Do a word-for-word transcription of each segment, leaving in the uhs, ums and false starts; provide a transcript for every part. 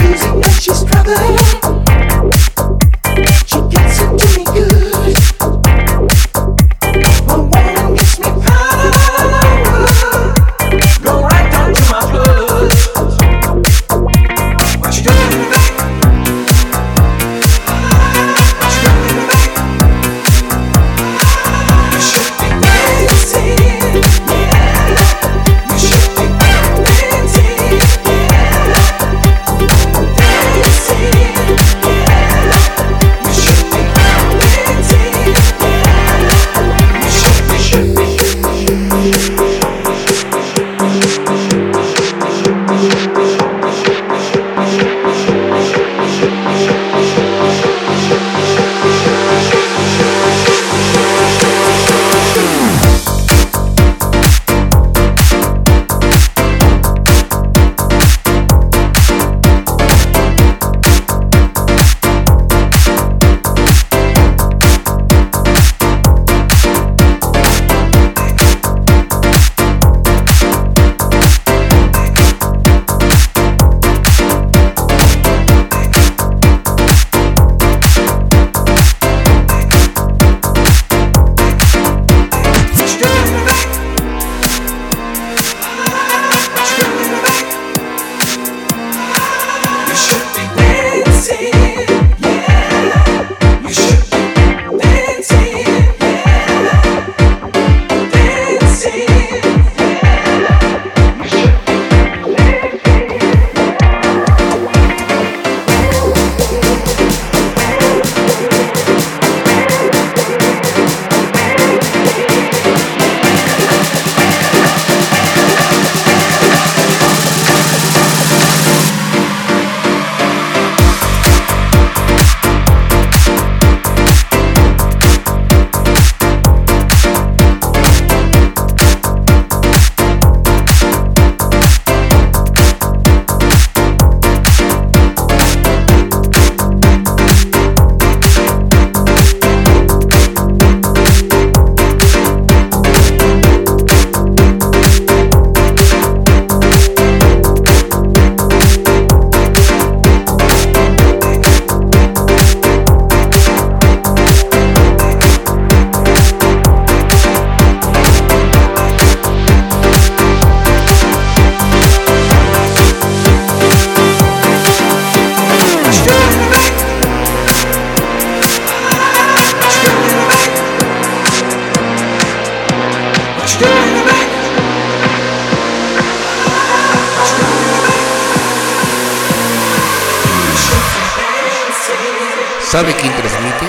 ¿Sabe quién transmite?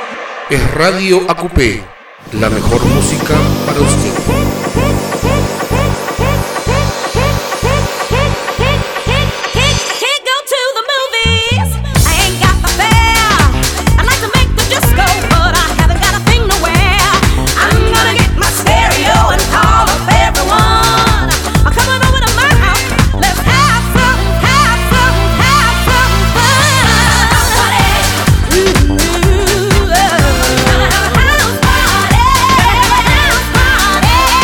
Es Radio A Q P, la mejor música para usted. Party!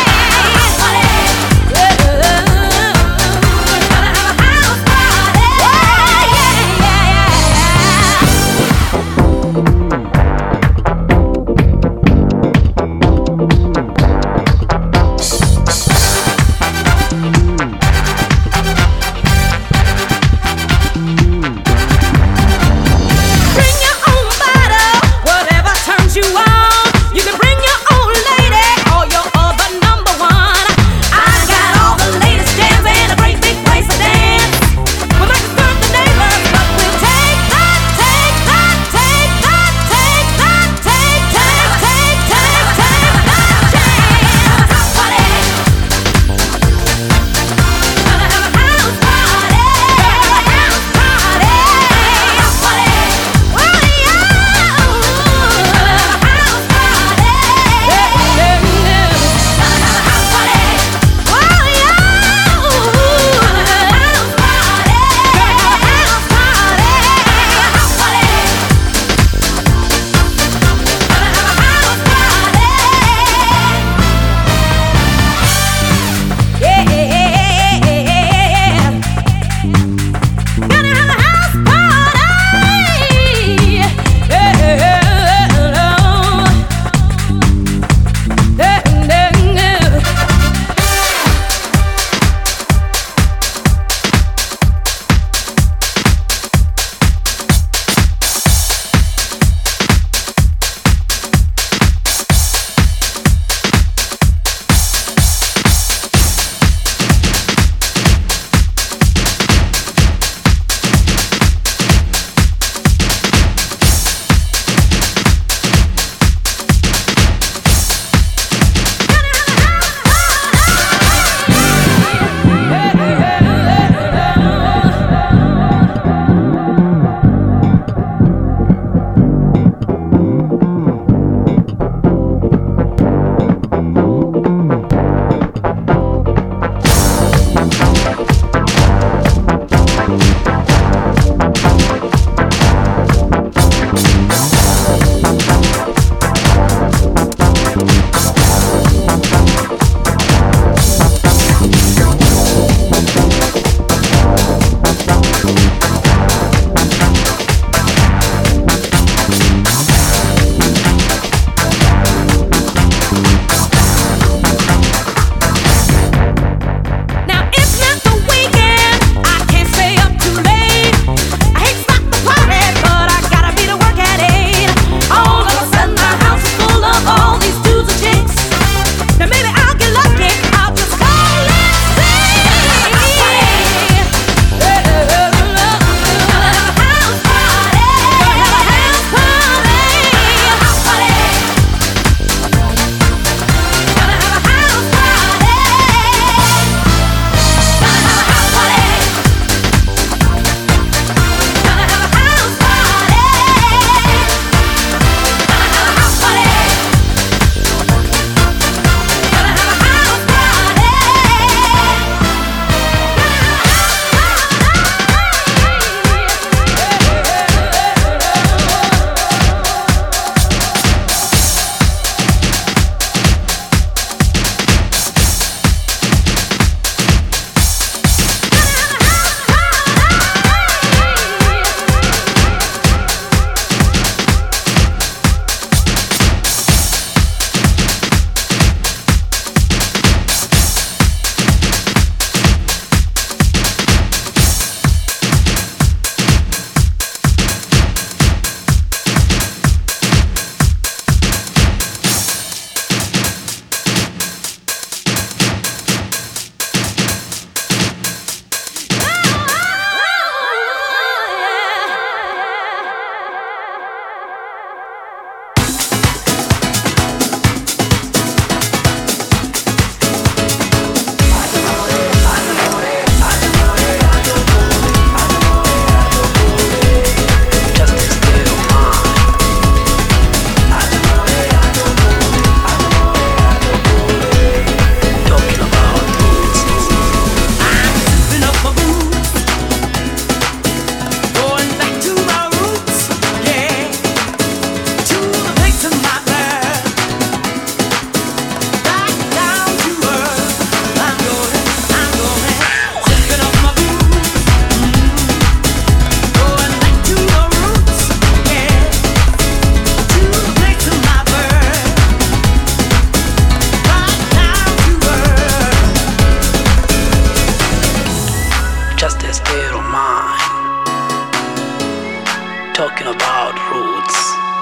talking about roots,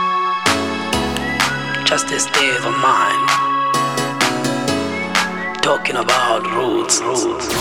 just a state of mind, talking about roots, roots.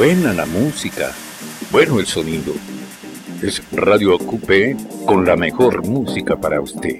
Buena la música, bueno el sonido. Es Radio Acupé con la mejor música para usted.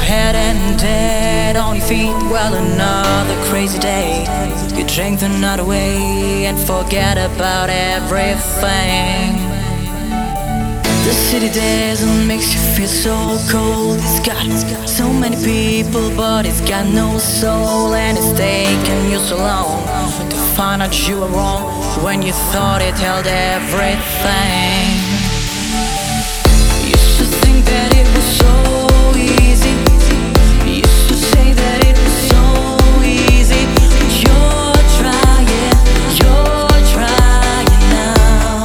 head and dead on your feet. Well, another crazy day. You drink the night away and forget about everything. The city doesn't make you feel so cold. It's got so many people, but it's got no soul. And it's taken you so long to find out you were wrong when you thought it held everything. You used to think that it was so easy. You used to say that it was so easy. But you're trying, you're trying now.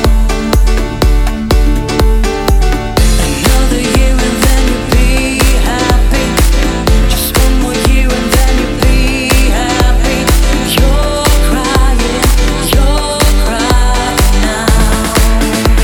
Another year and then you'll be happy. Just one more year and then you'll be happy. You're crying, you're crying now.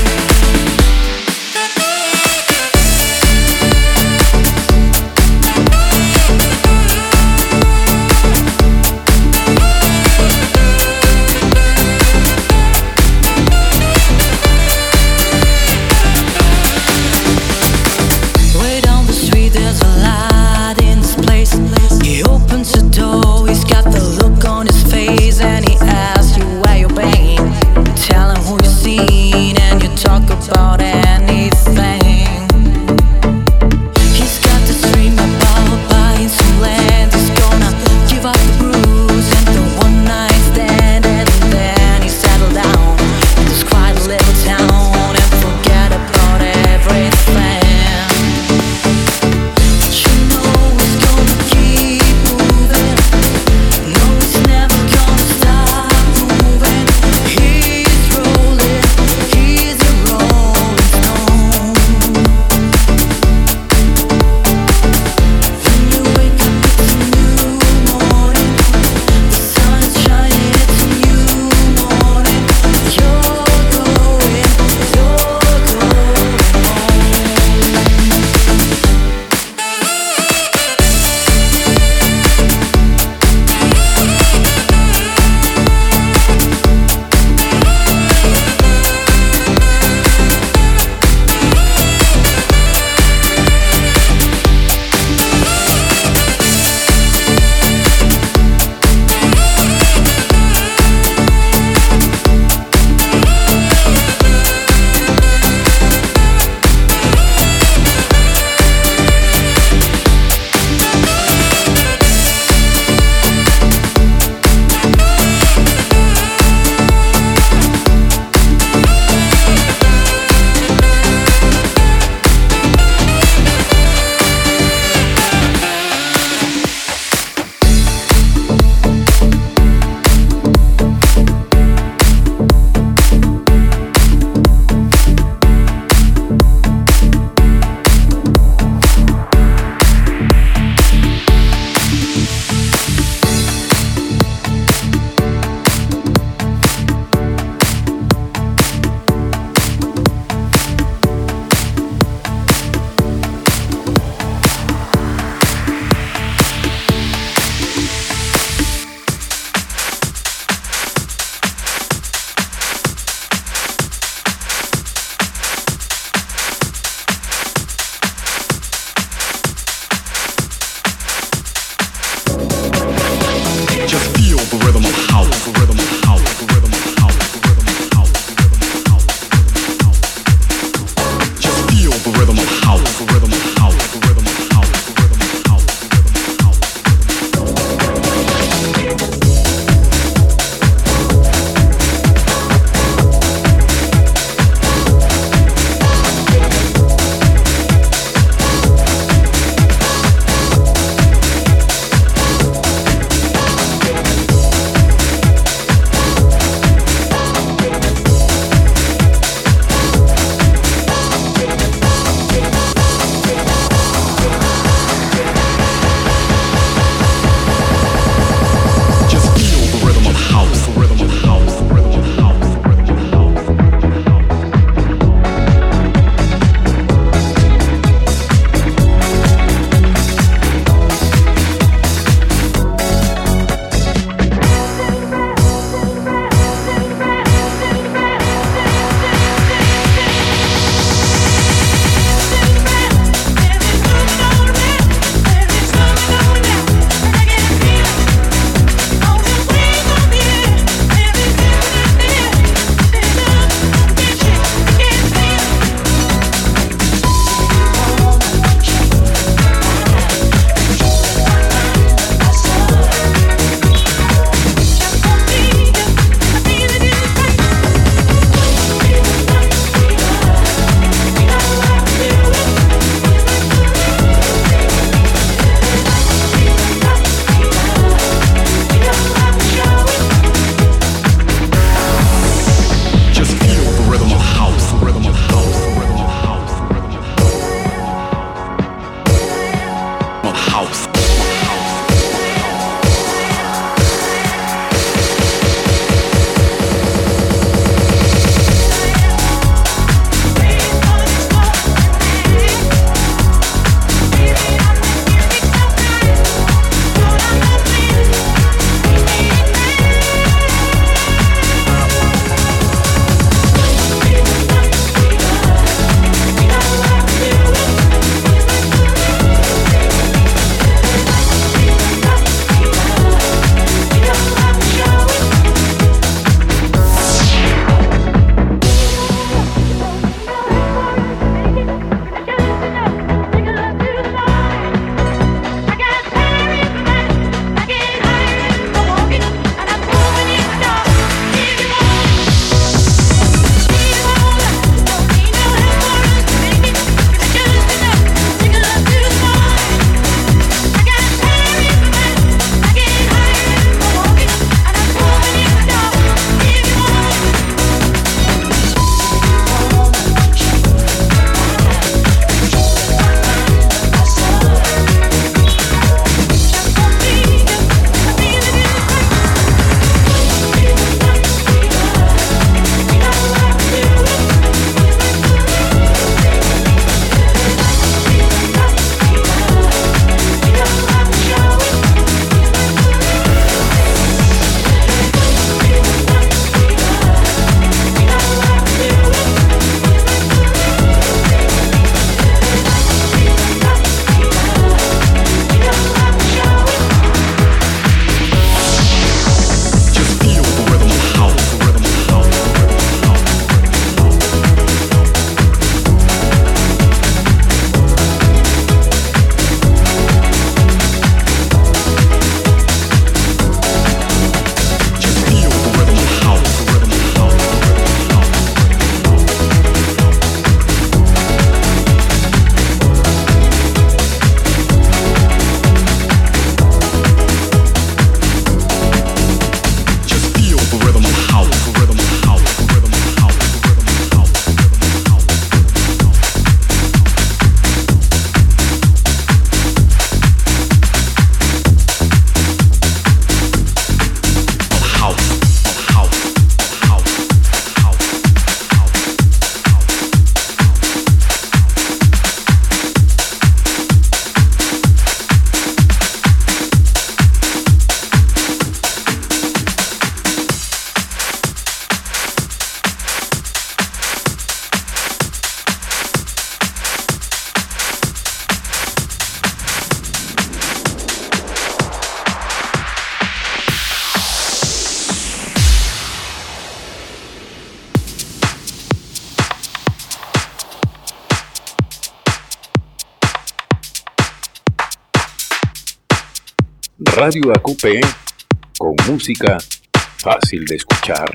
Radio A Q P con música fácil de escuchar.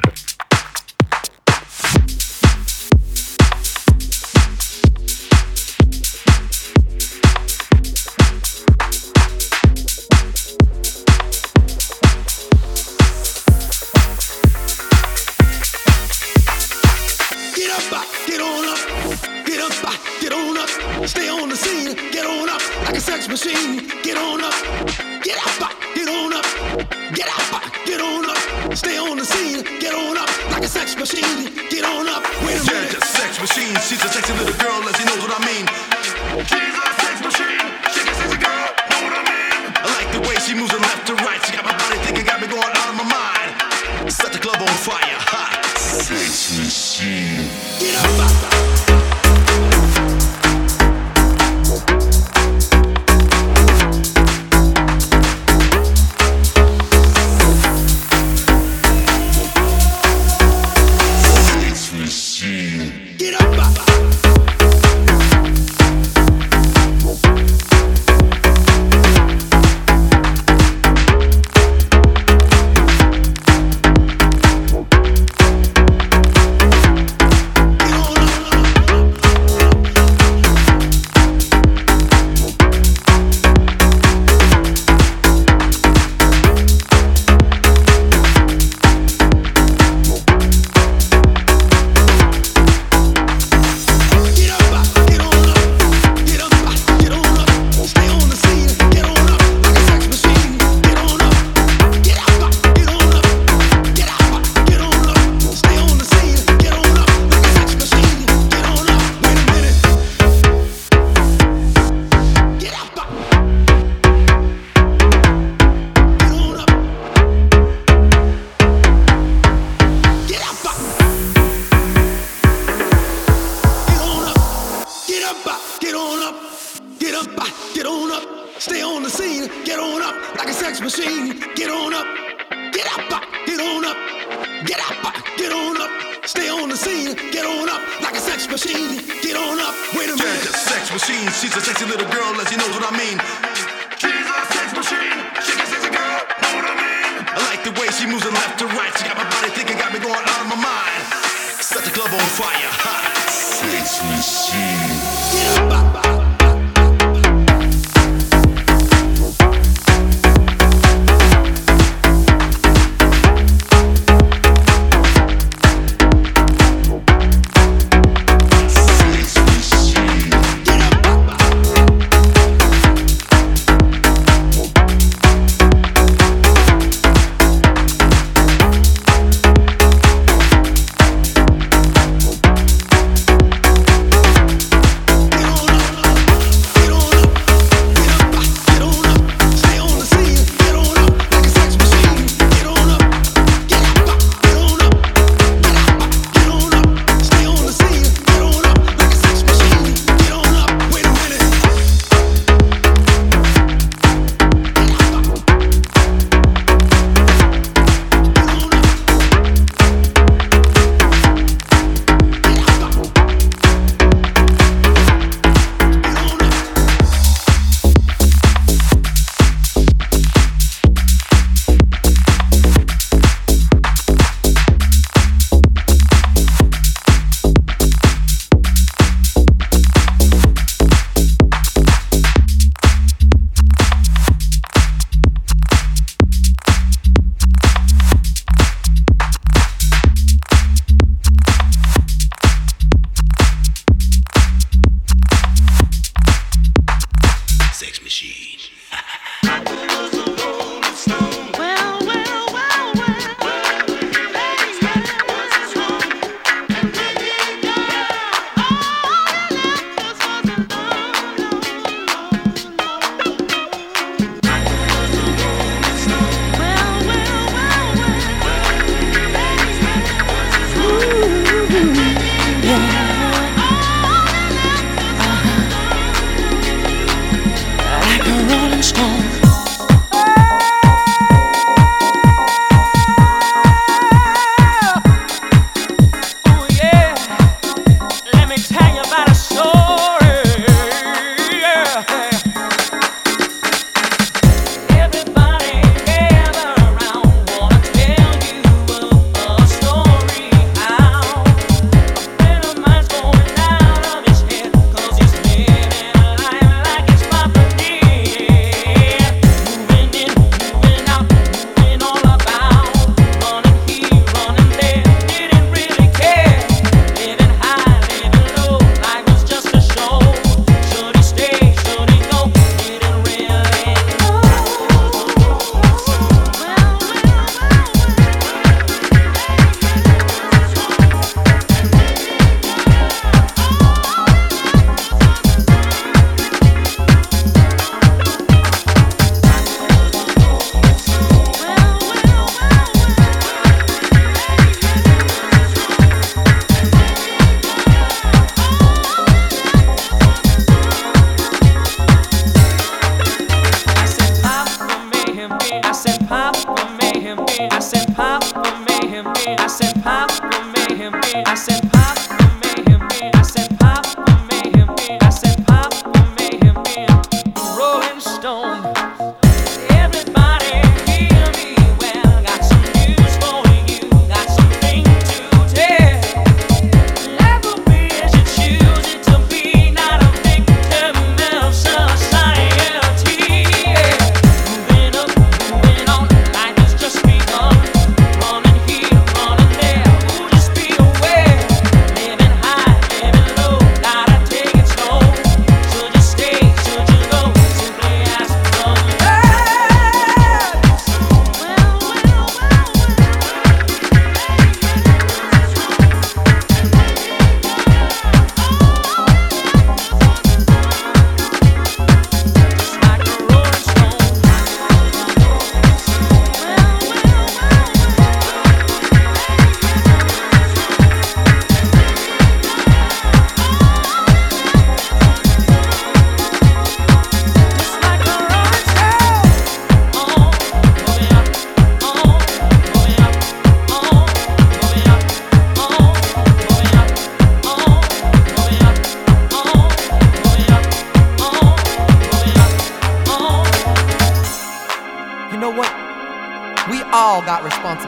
Stay on the scene, get on up like a sex machine. Get on up, get up, get on up, get up, get on up. Stay on the scene, get on up like a sex machine. Get on up. Wait a minute. Yeah, sex machine. She's a sexy little girl, as she knows what I mean. She's a sex machine. She's a sexy girl, know what I mean. I like the way she moves from left to right. She got my body thinking, got me going out of my mind. Set the club on fire, hot. Sex machine. Get up.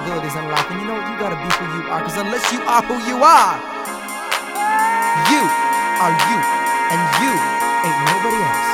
responsibilities in life. And you know, you gotta be who you are, because unless you are who you are, you are you, and you ain't nobody else.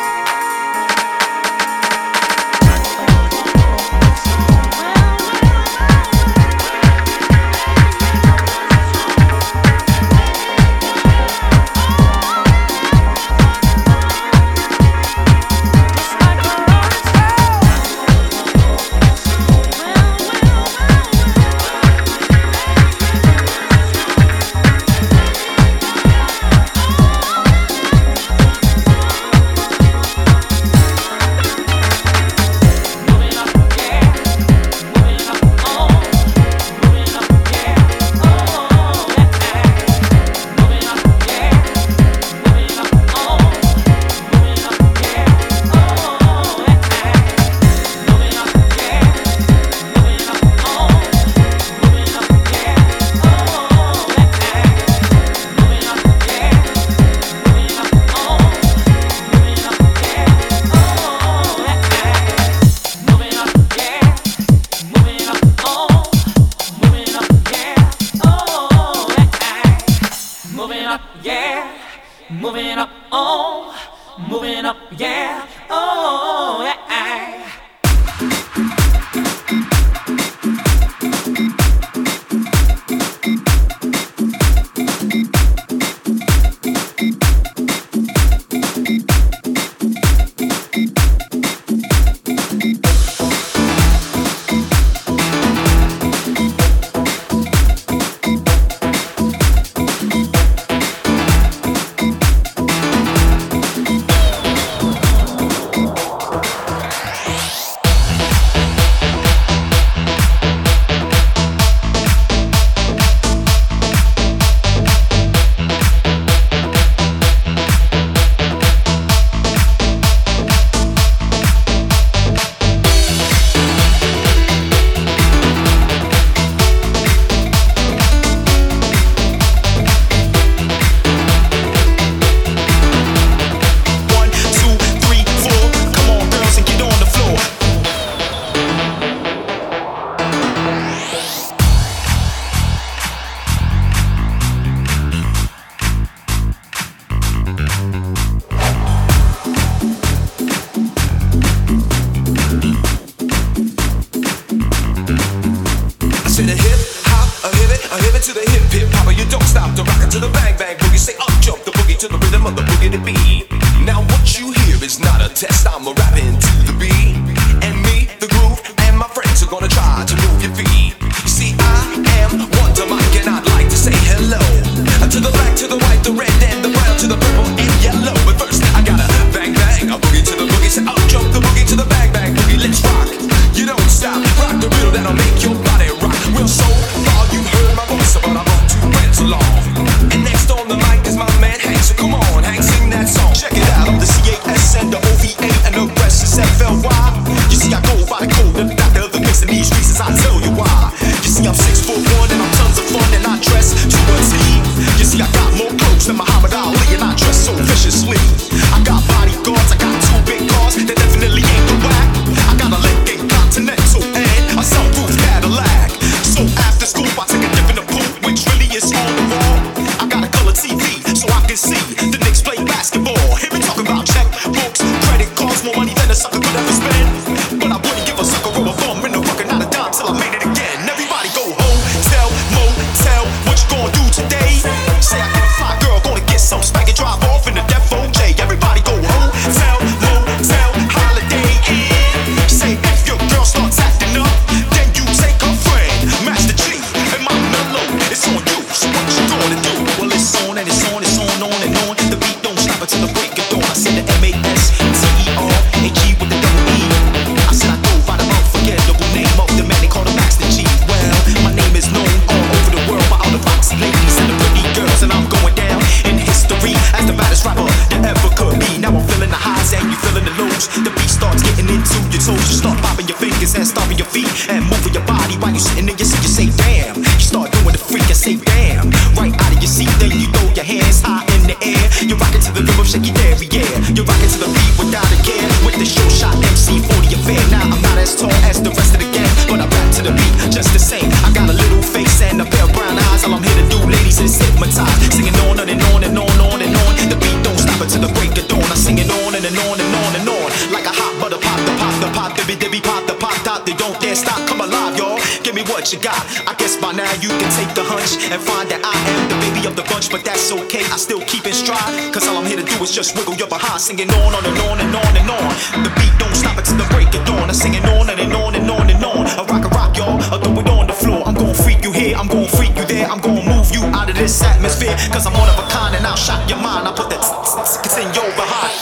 Just the same. I hypnotized, singing on and on and on, on and on. The beat don't stop until the break of dawn. I'm singing on and on and on and on, like a hot butter pop, the pop, the pop, dibby dibby pop, the pop dot. They don't dare stop, come alive, y'all. Give me what you got. I guess by now you can take the hunch and find that I am the baby of the bunch, but that's okay. I still keep in stride, cause all I'm here to do is just wiggle your behind, singing on, on and on and on and on. The beat don't stop until the break of dawn. I'm singing on and on and on and on. I rock a rock, y'all. I throw it on the floor. I'm gon' freak you here, I'm gon' freak you there. I'm gon' move you out of this atmosphere, cause I'm one of a kind and I'll shock your mind. I put that it's in your behind.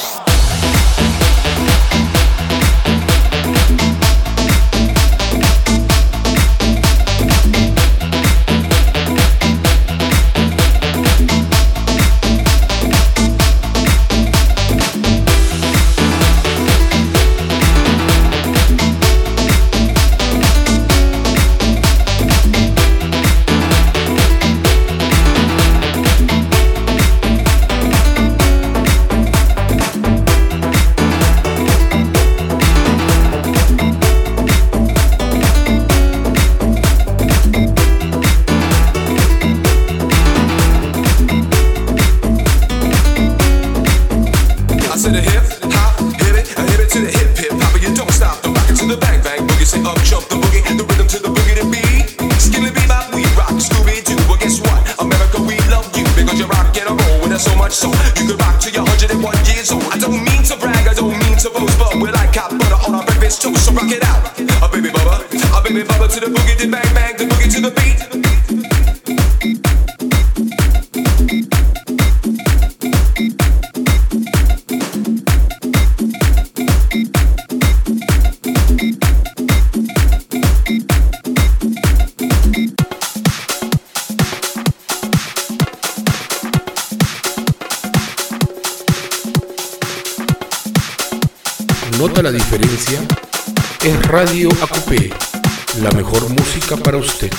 ¿Nota la diferencia? Es Radio A Q P, la mejor música para usted.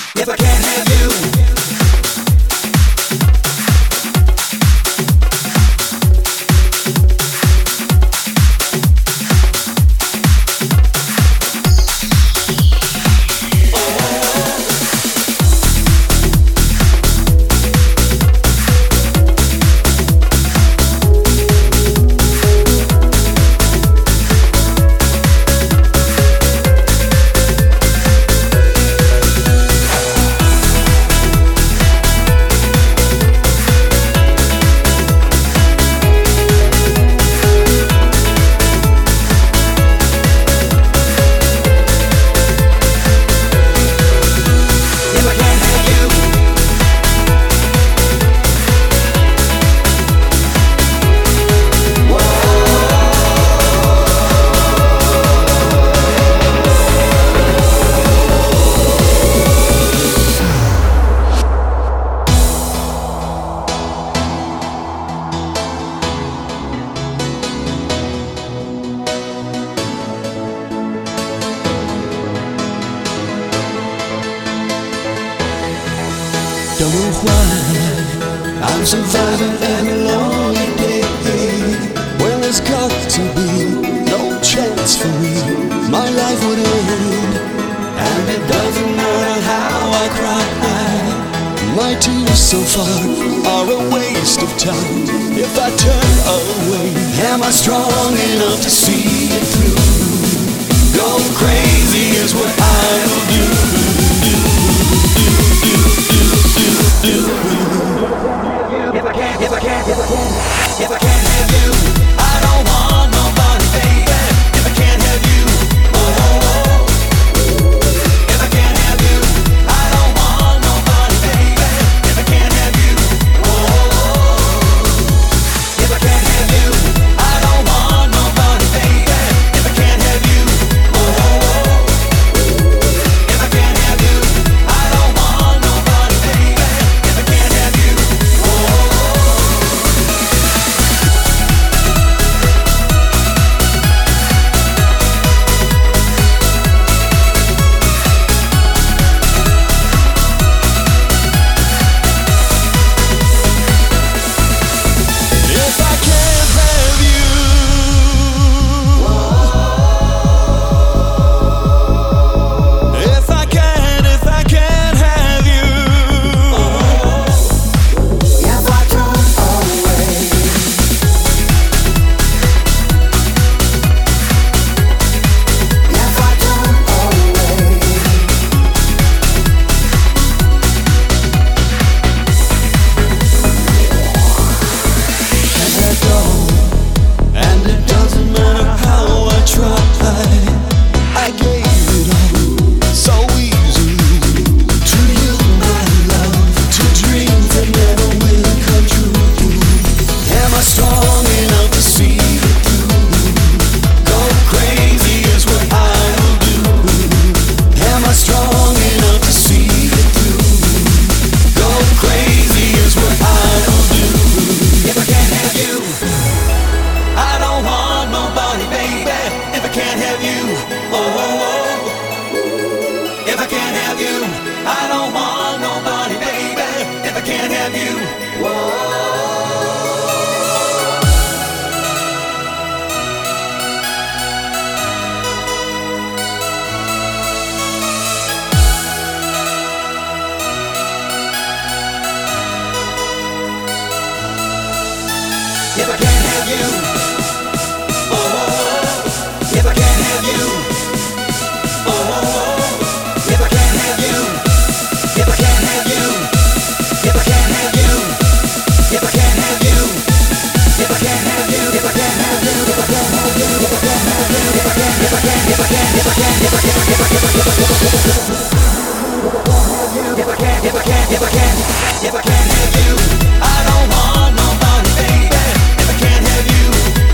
Don't know why I'm surviving every lonely day when there's got to be no chance for me. My life would end, and it doesn't matter how I cry. My tears so far are a waste of time. If I turn away, am I strong enough to see it through? Go crazy is what I will do. do, do, do, do, do, do. If I can't, if I can't, if I can't, if I can't have you, I don't want nobody, baby. If I can't have you, oh, oh, oh. If I can't have you, I don't want nobody, baby. If I can't have you, oh, oh, oh. If I can't have you, I don't want nobody, baby. If I can't have you, oh, oh, oh. If I can't have you, I don't want nobody, baby. If I can't have you, oh, oh, oh. if I can't have you, oh, oh, oh, if I can't have you, oh, oh, oh, if I can't have you, if I can't have you, if I can't have you, if I can't have you, if I can't have you, if I can't have you, if I can't have you, if I can't have you, if I can't, if I can't, if I can't, if I can't, if I can't, if I can't, if I can't, if I can't, if I can't, if I can't, if I can't have you, I don't want nobody, baby. If I can't have you,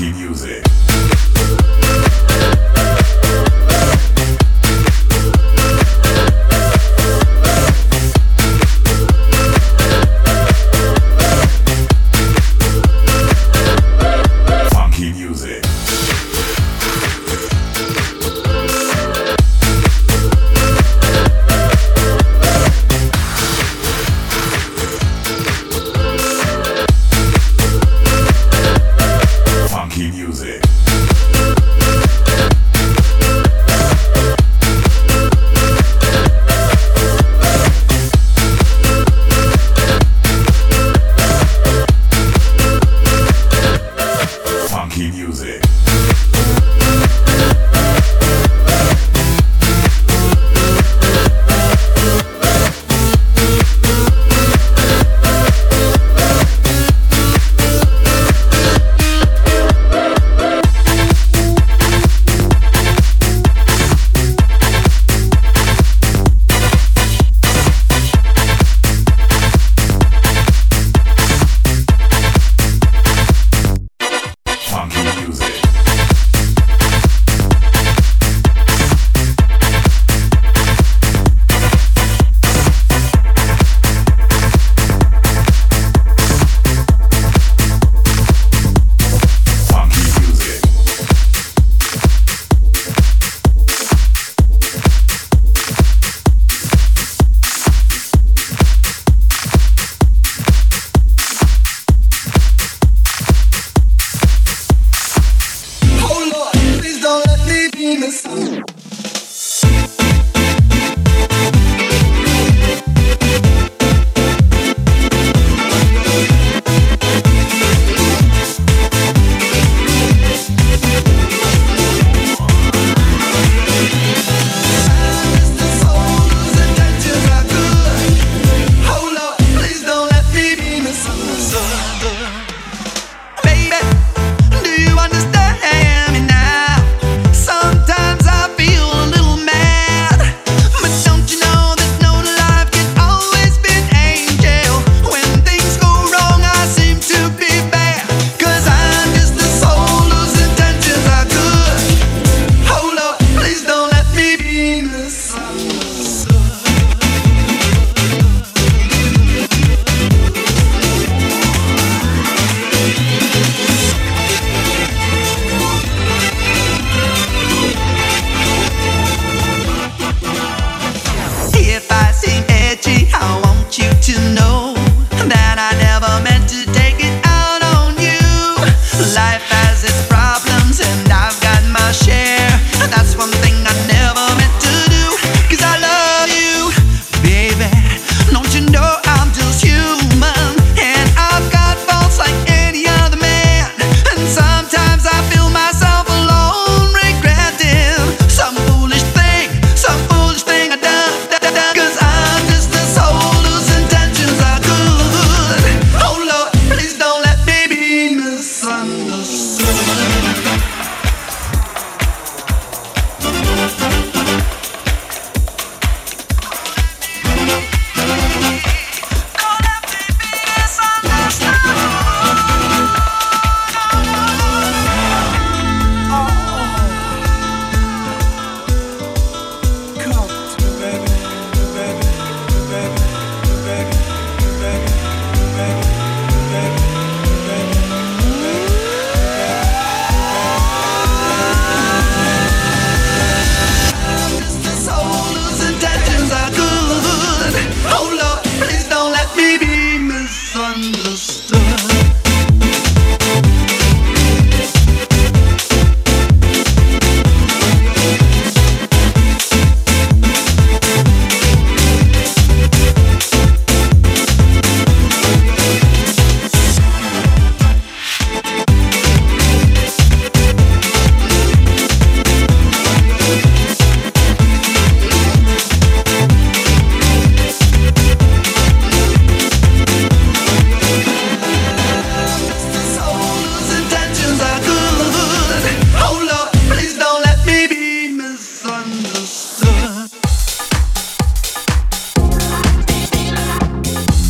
Funky music.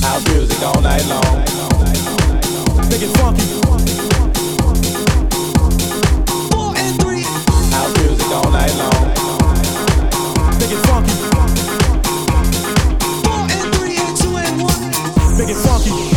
all night long. Make it funky. Make it funky. Four and three and two and one. Make it funky.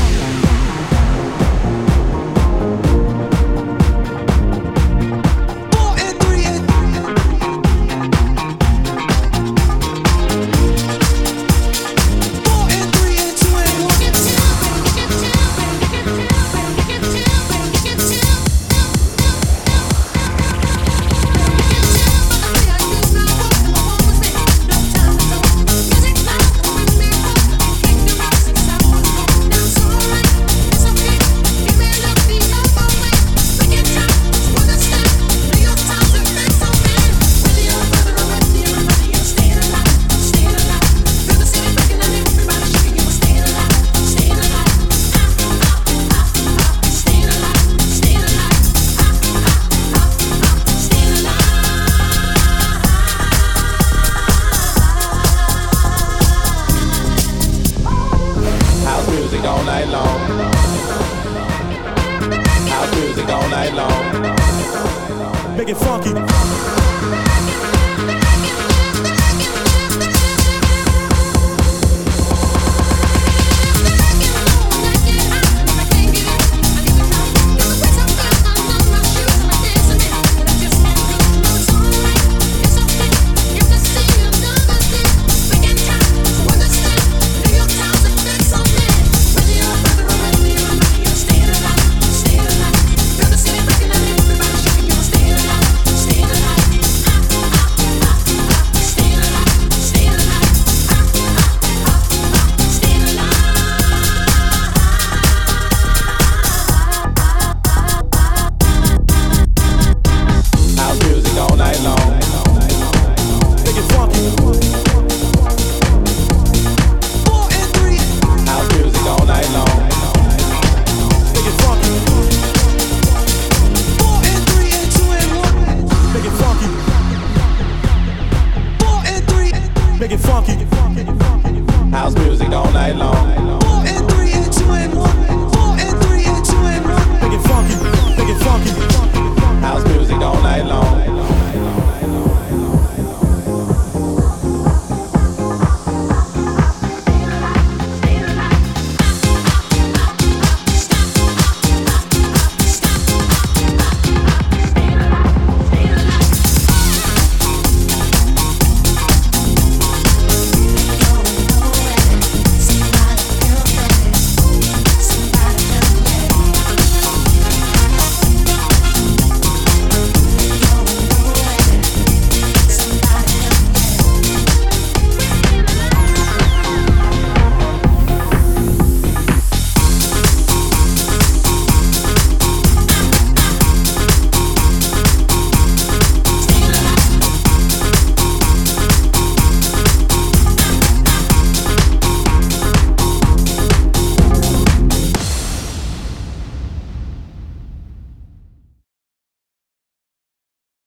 Make it funky.